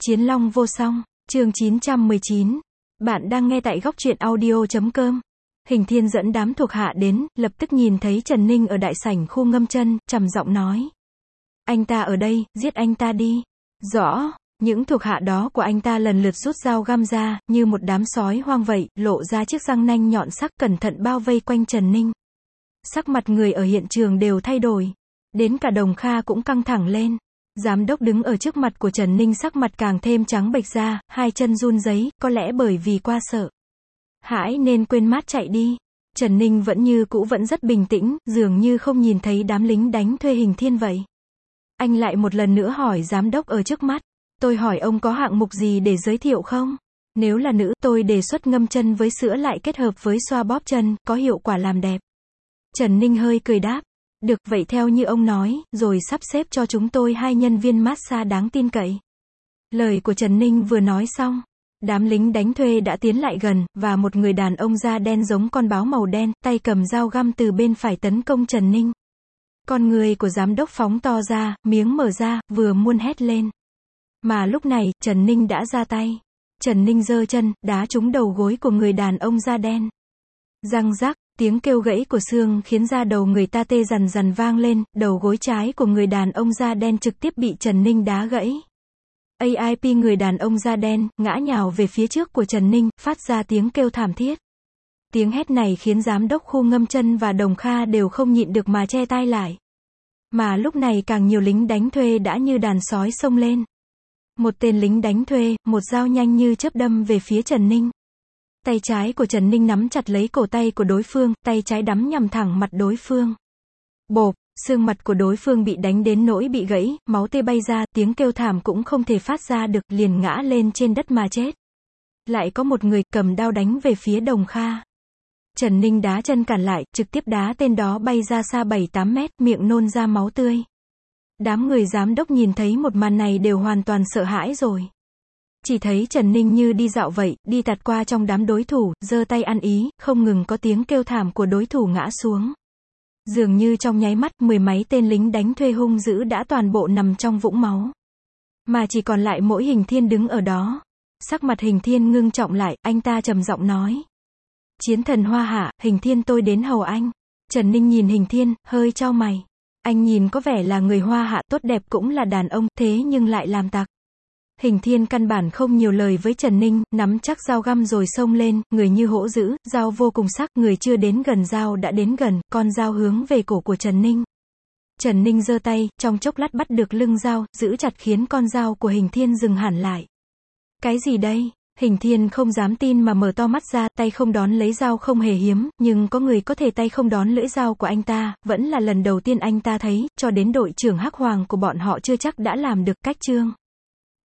Chiến Long vô song, chương 919. Bạn đang nghe tại góc truyện audio.com. Hình Thiên dẫn đám thuộc hạ đến, lập tức nhìn thấy Trần Ninh ở đại sảnh khu ngâm chân, trầm giọng nói. Anh ta ở đây, giết anh ta đi. Rõ, những thuộc hạ đó của anh ta lần lượt rút dao găm ra, như một đám sói hoang vậy, lộ ra chiếc răng nanh nhọn sắc cẩn thận bao vây quanh Trần Ninh. Sắc mặt người ở hiện trường đều thay đổi. Đến cả Đồng Kha cũng căng thẳng lên. Giám đốc đứng ở trước mặt của Trần Ninh sắc mặt càng thêm trắng bệch ra, hai chân run rẩy, có lẽ bởi vì qua sợ hãi nên quên mát chạy đi. Trần Ninh vẫn như cũ vẫn rất bình tĩnh, dường như không nhìn thấy đám lính đánh thuê Hình Thiên vậy. Anh lại một lần nữa hỏi giám đốc ở trước mắt. Tôi hỏi ông có hạng mục gì để giới thiệu không? Nếu là nữ, tôi đề xuất ngâm chân với sữa lại kết hợp với xoa bóp chân, có hiệu quả làm đẹp. Trần Ninh hơi cười đáp. Được, vậy theo như ông nói, rồi sắp xếp cho chúng tôi 2 nhân viên massage đáng tin cậy. Lời của Trần Ninh vừa nói xong, đám lính đánh thuê đã tiến lại gần, và một người đàn ông da đen giống con báo màu đen, tay cầm dao găm từ bên phải tấn công Trần Ninh. Con người của giám đốc phóng to ra, miếng mở ra, vừa muốn hét lên. Mà lúc này, Trần Ninh đã ra tay. Trần Ninh giơ chân, đá trúng đầu gối của người đàn ông da đen. Răng rắc. Tiếng kêu gãy của xương khiến da đầu người ta tê dần dần vang lên, đầu gối trái của người đàn ông da đen trực tiếp bị Trần Ninh đá gãy. AIP người đàn ông da đen, ngã nhào về phía trước của Trần Ninh, phát ra tiếng kêu thảm thiết. Tiếng hét này khiến giám đốc khu ngâm chân và Đồng Kha đều không nhịn được mà che tai lại. Mà lúc này càng nhiều lính đánh thuê đã như đàn sói xông lên. Một tên lính đánh thuê, một dao nhanh như chớp đâm về phía Trần Ninh. Tay trái của Trần Ninh nắm chặt lấy cổ tay của đối phương, tay trái đắm nhằm thẳng mặt đối phương. Bộp, xương mặt của đối phương bị đánh đến nỗi bị gãy, máu tê bay ra, tiếng kêu thảm cũng không thể phát ra được, liền ngã lên trên đất mà chết. Lại có một người cầm đao đánh về phía Đồng Kha. Trần Ninh đá chân cản lại, trực tiếp đá tên đó bay ra xa 7-8 mét, miệng nôn ra máu tươi. Đám người giám đốc nhìn thấy một màn này đều hoàn toàn sợ hãi rồi. Chỉ thấy Trần Ninh như đi dạo vậy, đi tạt qua trong đám đối thủ, giơ tay ăn ý, không ngừng có tiếng kêu thảm của đối thủ ngã xuống. Dường như trong nháy mắt, 10 mấy tên lính đánh thuê hung dữ đã toàn bộ nằm trong vũng máu. Mà chỉ còn lại mỗi Hình Thiên đứng ở đó. Sắc mặt Hình Thiên ngưng trọng lại, anh ta trầm giọng nói. Chiến thần Hoa Hạ, Hình Thiên tôi đến hầu anh. Trần Ninh nhìn Hình Thiên, hơi chau mày. Anh nhìn có vẻ là người Hoa Hạ, tốt đẹp cũng là đàn ông, thế nhưng lại làm tặc. Hình Thiên căn bản không nhiều lời với Trần Ninh, nắm chắc dao găm rồi xông lên, người như hổ dữ, dao vô cùng sắc, người chưa đến gần dao đã đến gần, con dao hướng về cổ của Trần Ninh. Trần Ninh giơ tay, trong chốc lát bắt được lưng dao, giữ chặt khiến con dao của Hình Thiên dừng hẳn lại. Cái gì đây? Hình Thiên không dám tin mà mở to mắt ra, tay không đón lấy dao không hề hiếm, nhưng có người có thể tay không đón lưỡi dao của anh ta, vẫn là lần đầu tiên anh ta thấy, cho đến đội trưởng Hắc Hoàng của bọn họ chưa chắc đã làm được. Cách chương